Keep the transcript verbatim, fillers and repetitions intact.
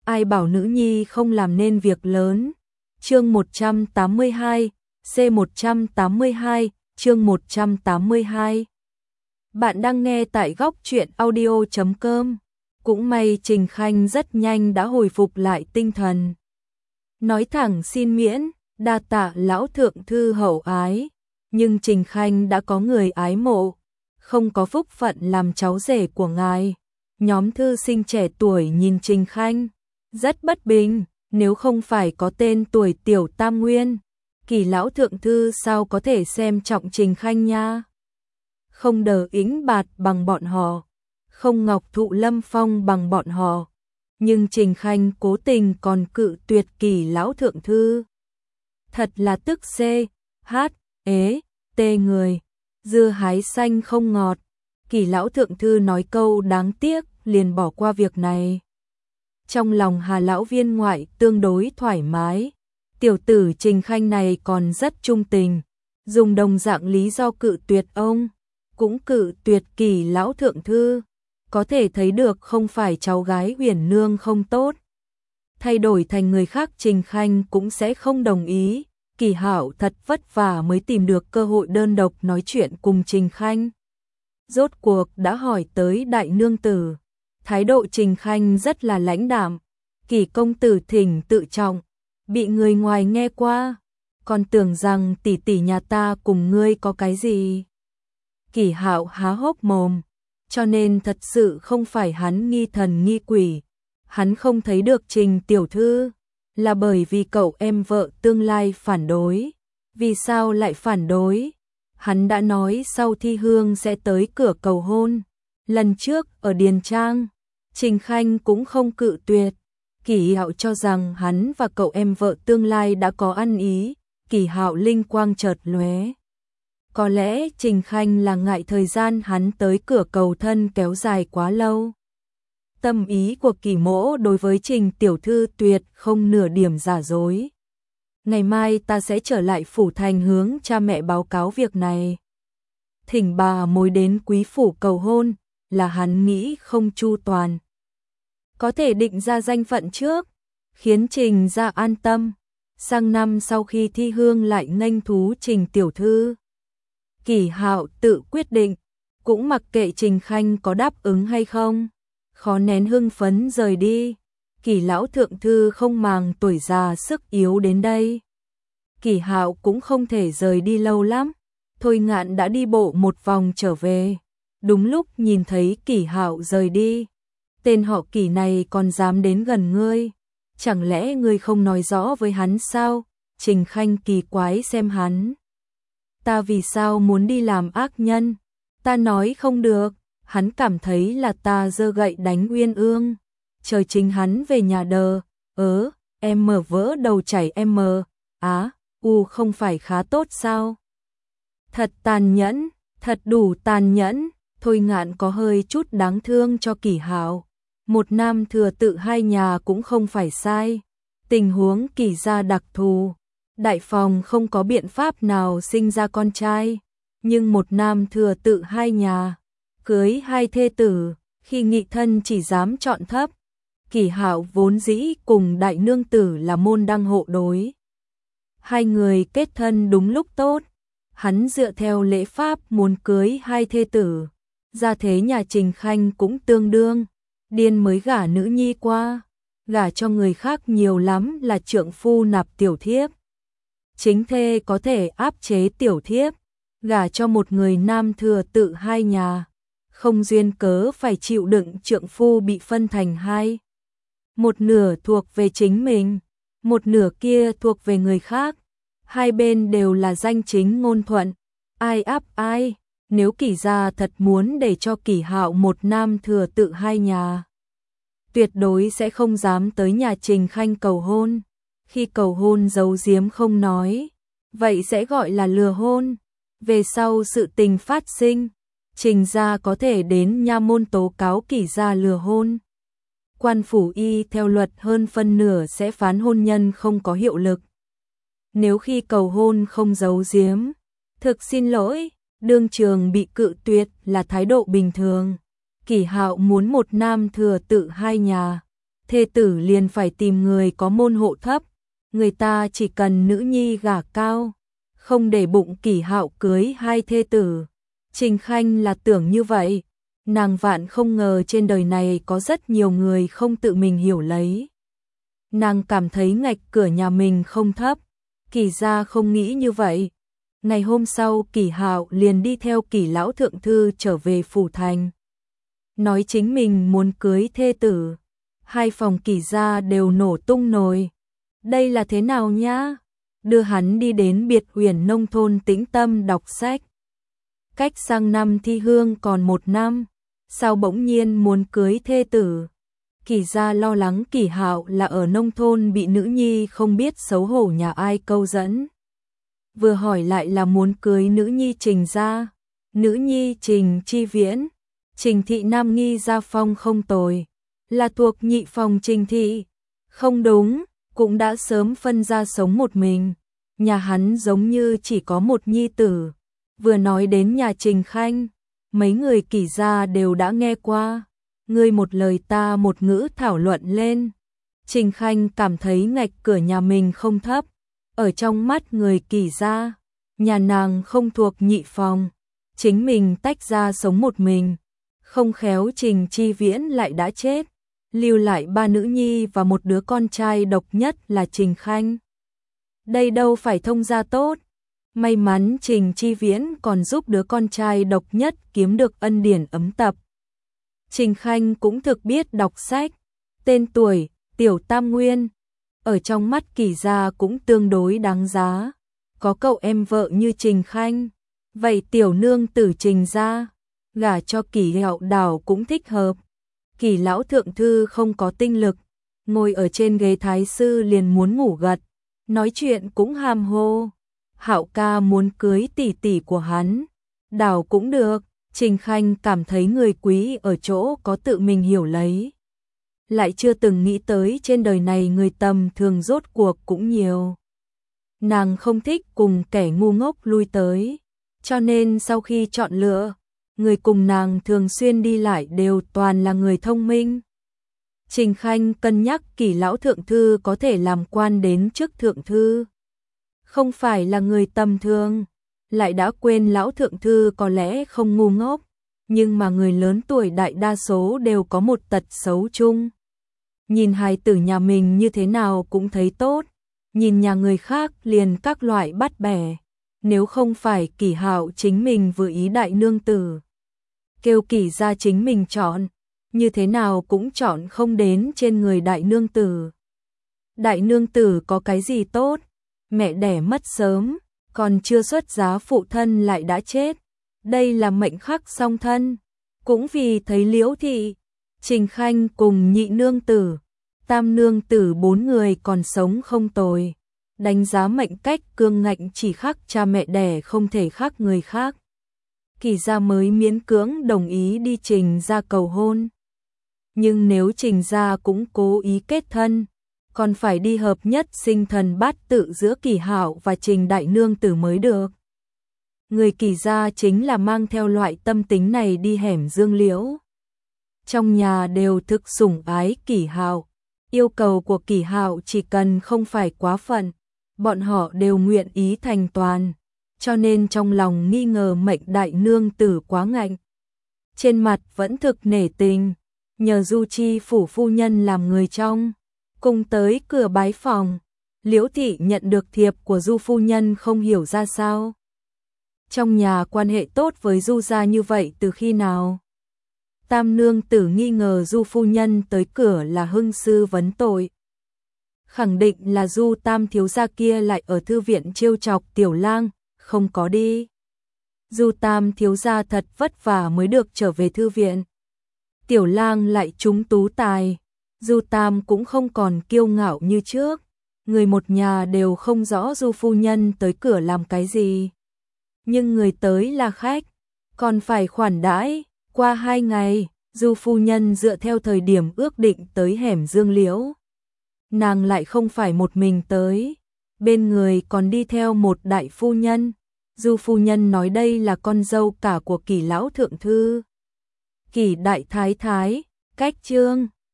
ai bảo nữ nhi không làm nên việc lớn. Chương một trăm tám mươi hai, C một trăm tám mươi hai, chương một trăm tám mươi hai. Bạn đang nghe tại góc truyện audio chấm com. Cũng may Trình Khanh rất nhanh đã hồi phục lại tinh thần. Nói thẳng xin miễn, đa tạ lão thượng thư hậu ái, nhưng Trình Khanh đã có người ái mộ, không có phúc phận làm cháu rể của ngài. Nhóm thư sinh trẻ tuổi nhìn Trình Khanh, rất bất bình, nếu không phải có tên tuổi tiểu tam nguyên, Kỳ lão thượng thư sao có thể xem trọng Trình Khanh nha. Không đờ ính bạt bằng bọn họ, không ngọc thụ lâm phong bằng bọn họ, nhưng Trình Khanh cố tình còn cự tuyệt Kỳ lão thượng thư. Thật là tức C, H, ế, tê người, dưa hái xanh không ngọt. Kỳ lão thượng thư nói câu đáng tiếc, liền bỏ qua việc này. Trong lòng Hà lão viên ngoại tương đối thoải mái, tiểu tử Trình Khanh này còn rất trung tình, dùng đồng dạng lý do cự tuyệt ông, cũng cự tuyệt Kỳ lão thượng thư, có thể thấy được không phải cháu gái Huyền nương không tốt. Thay đổi thành người khác Trình Khanh cũng sẽ không đồng ý. Kỳ Hạo thật vất vả mới tìm được cơ hội đơn độc nói chuyện cùng Trình Khanh. Rốt cuộc đã hỏi tới đại nương tử, thái độ Trình Khanh rất là lãnh đạm. Kỳ công tử thỉnh tự trọng, bị người ngoài nghe qua, còn tưởng rằng tỷ tỷ nhà ta cùng ngươi có cái gì. Kỳ Hạo há hốc mồm, cho nên thật sự không phải hắn nghi thần nghi quỷ, hắn không thấy được Trình tiểu thư, là bởi vì cậu em vợ tương lai phản đối. Vì sao lại phản đối? Hắn đã nói sau thi hương sẽ tới cửa cầu hôn. Lần trước ở Điền Trang, Trình Khanh cũng không cự tuyệt. Kỳ Hạo cho rằng hắn và cậu em vợ tương lai đã có ăn ý. Kỳ Hạo linh quang chợt lóe. Có lẽ Trình Khanh là ngại thời gian hắn tới cửa cầu thân kéo dài quá lâu. Tâm ý của Kỳ mỗ đối với Trình tiểu thư tuyệt không nửa điểm giả dối. Ngày mai ta sẽ trở lại phủ thành hướng cha mẹ báo cáo việc này. Thỉnh bà mối đến quý phủ cầu hôn là hắn nghĩ không chu toàn. Có thể định ra danh phận trước, khiến Trình ra an tâm. Sang năm sau khi thi hương lại nghênh thú Trình tiểu thư. Kỳ Hạo tự quyết định, cũng mặc kệ Trình Khanh có đáp ứng hay không. Khó nén hưng phấn rời đi. Kỳ lão thượng thư không màng tuổi già sức yếu đến đây. Kỳ Hạo cũng không thể rời đi lâu lắm. Thôi Ngạn đã đi bộ một vòng trở về. Đúng lúc nhìn thấy Kỳ Hạo rời đi. Tên họ Kỳ này còn dám đến gần ngươi. Chẳng lẽ ngươi không nói rõ với hắn sao? Trình Khanh kỳ quái xem hắn. Ta vì sao muốn đi làm ác nhân? Ta nói không được. Hắn cảm thấy là ta giơ gậy đánh Uyên Ương. Trời chính hắn về nhà đờ, ớ, em mở vỡ đầu chảy em mờ, á, u không phải khá tốt sao? Thật tàn nhẫn, thật đủ tàn nhẫn. Thôi Ngạn có hơi chút đáng thương cho Kỳ Hạo. Một nam thừa tự hai nhà cũng không phải sai. Tình huống Kỳ gia đặc thù, đại phòng không có biện pháp nào sinh ra con trai, nhưng một nam thừa tự hai nhà, cưới hai thê tử, khi nghị thân chỉ dám chọn thấp. Kỳ Hạo vốn dĩ cùng đại nương tử là môn đăng hộ đối. Hai người kết thân đúng lúc tốt, hắn dựa theo lễ pháp muốn cưới hai thê tử. Gia thế nhà Trình Khanh cũng tương đương, điên mới gả nữ nhi qua, gả cho người khác nhiều lắm là trượng phu nạp tiểu thiếp. Chính thê có thể áp chế tiểu thiếp, gả cho một người nam thừa tự hai nhà. Không duyên cớ phải chịu đựng trượng phu bị phân thành hai. Một nửa thuộc về chính mình, một nửa kia thuộc về người khác. Hai bên đều là danh chính ngôn thuận, ai áp ai. Nếu Kỳ gia thật muốn để cho Kỳ Hạo một nam thừa tự hai nhà, tuyệt đối sẽ không dám tới nhà Trình Khanh cầu hôn. Khi cầu hôn giấu giếm không nói, vậy sẽ gọi là lừa hôn. Về sau sự tình phát sinh, Trình gia có thể đến nha môn tố cáo Kỳ gia lừa hôn. Quan phủ y theo luật hơn phân nửa sẽ phán hôn nhân không có hiệu lực. Nếu khi cầu hôn không giấu giếm, thực xin lỗi, đương trường bị cự tuyệt là thái độ bình thường. Kỳ Hạo muốn một nam thừa tự hai nhà, thê tử liền phải tìm người có môn hộ thấp, người ta chỉ cần nữ nhi gả cao, không để bụng Kỷ Hạo cưới hai thê tử. Trình Khanh là tưởng như vậy, nàng vạn không ngờ trên đời này có rất nhiều người không tự mình hiểu lấy. Nàng cảm thấy ngạch cửa nhà mình không thấp, Kỷ gia không nghĩ như vậy. Ngày hôm sau Kỷ Hạo liền đi theo Kỷ lão thượng thư trở về phủ thành. Nói chính mình muốn cưới thê tử. Hai phòng Kỷ gia đều nổ tung nồi. Đây là thế nào nhá? Đưa hắn đi đến biệt huyền nông thôn tĩnh tâm đọc sách. Cách sang năm thi hương còn một năm, sao bỗng nhiên muốn cưới thê tử? Kỷ gia lo lắng Kỷ Hạo là ở nông thôn bị nữ nhi không biết xấu hổ nhà ai câu dẫn. Vừa hỏi lại là muốn cưới nữ nhi Trình gia, nữ nhi Trình Chi Viễn, Trình thị nam nghi gia phong không tồi, là thuộc nhị phòng Trình thị. Không đúng, cũng đã sớm phân ra sống một mình, nhà hắn giống như chỉ có một nhi tử. Vừa nói đến nhà Trình Khanh, mấy người Kỷ gia đều đã nghe qua, ngươi một lời ta một ngữ thảo luận lên. Trình Khanh cảm thấy ngạch cửa nhà mình không thấp, ở trong mắt người Kỷ gia, nhà nàng không thuộc nhị phòng, chính mình tách ra sống một mình, không khéo Trình Chi Viễn lại đã chết, lưu lại ba nữ nhi và một đứa con trai độc nhất là Trình Khanh. Đây đâu phải thông gia tốt, may mắn Trình Chi Viễn còn giúp đứa con trai độc nhất kiếm được ân điển ấm tập. Trình Khanh cũng thực biết đọc sách, tên tuổi, Tiểu Tam Nguyên, ở trong mắt Kỷ gia cũng tương đối đáng giá. Có cậu em vợ như Trình Khanh, vậy tiểu nương tử Trình gia, gả cho Kỷ Hạo Đảo cũng thích hợp. Kỷ lão thượng thư không có tinh lực, ngồi ở trên ghế thái sư liền muốn ngủ gật, nói chuyện cũng hàm hồ. Hạo ca muốn cưới tỷ tỷ của hắn, Đảo cũng được. Trình Khanh cảm thấy người quý ở chỗ có tự mình hiểu lấy. Lại chưa từng nghĩ tới trên đời này người tầm thường rốt cuộc cũng nhiều. Nàng không thích cùng kẻ ngu ngốc lui tới, cho nên sau khi chọn lựa, người cùng nàng thường xuyên đi lại đều toàn là người thông minh. Trình Khanh cân nhắc Kỷ lão thượng thư có thể làm quan đến chức thượng thư, không phải là người tầm thường. Lại đã quên lão thượng thư có lẽ không ngu ngốc, nhưng mà người lớn tuổi đại đa số đều có một tật xấu chung. Nhìn hài tử nhà mình như thế nào cũng thấy tốt, nhìn nhà người khác liền các loại bắt bẻ. Nếu không phải Kỷ Hạo chính mình vừa ý đại nương tử, kêu Kỷ gia chính mình chọn, như thế nào cũng chọn không đến trên người đại nương tử. Đại nương tử có cái gì tốt, mẹ đẻ mất sớm, còn chưa xuất giá phụ thân lại đã chết, đây là mệnh khắc song thân. Cũng vì thấy Liễu thị, Trình Khanh cùng nhị nương tử, tam nương tử bốn người còn sống không tồi, đánh giá mệnh cách cương ngạnh chỉ khác cha mẹ đẻ không thể khác người khác. Kỷ gia mới miễn cưỡng đồng ý đi Trình gia cầu hôn. Nhưng nếu Trình gia cũng cố ý kết thân, còn phải đi hợp nhất sinh thần bát tự giữa Kỷ Hạo và Trình đại nương tử mới được. Người Kỷ gia chính là mang theo loại tâm tính này đi hẻm Dương Liễu. Trong nhà đều thực sủng ái Kỷ Hạo, yêu cầu của Kỷ Hạo chỉ cần không phải quá phận, bọn họ đều nguyện ý thành toàn, cho nên trong lòng nghi ngờ mệnh đại nương tử quá ngạnh. Trên mặt vẫn thực nể tình, nhờ Du Chi phủ phu nhân làm người trong, cùng tới cửa bái phòng. Liễu thị nhận được thiệp của Du phu nhân không hiểu ra sao. Trong nhà quan hệ tốt với Du gia như vậy từ khi nào? Tam nương tử nghi ngờ Du phu nhân tới cửa là hưng sư vấn tội. Khẳng định là Du tam thiếu gia kia lại ở thư viện trêu chọc Tiểu Lang, không có đi. Du tam thiếu gia thật vất vả mới được trở về thư viện. Tiểu Lang lại trúng tú tài, Du tam cũng không còn kiêu ngạo như trước. Người một nhà đều không rõ Du phu nhân tới cửa làm cái gì. Nhưng người tới là khách, còn phải khoản đãi. Qua hai ngày, Du phu nhân dựa theo thời điểm ước định tới hẻm Dương Liễu. Nàng lại không phải một mình tới, bên người còn đi theo một đại phu nhân. Du phu nhân nói đây là con dâu cả của Kỷ lão thượng thư, Kỷ đại thái thái. Cách chương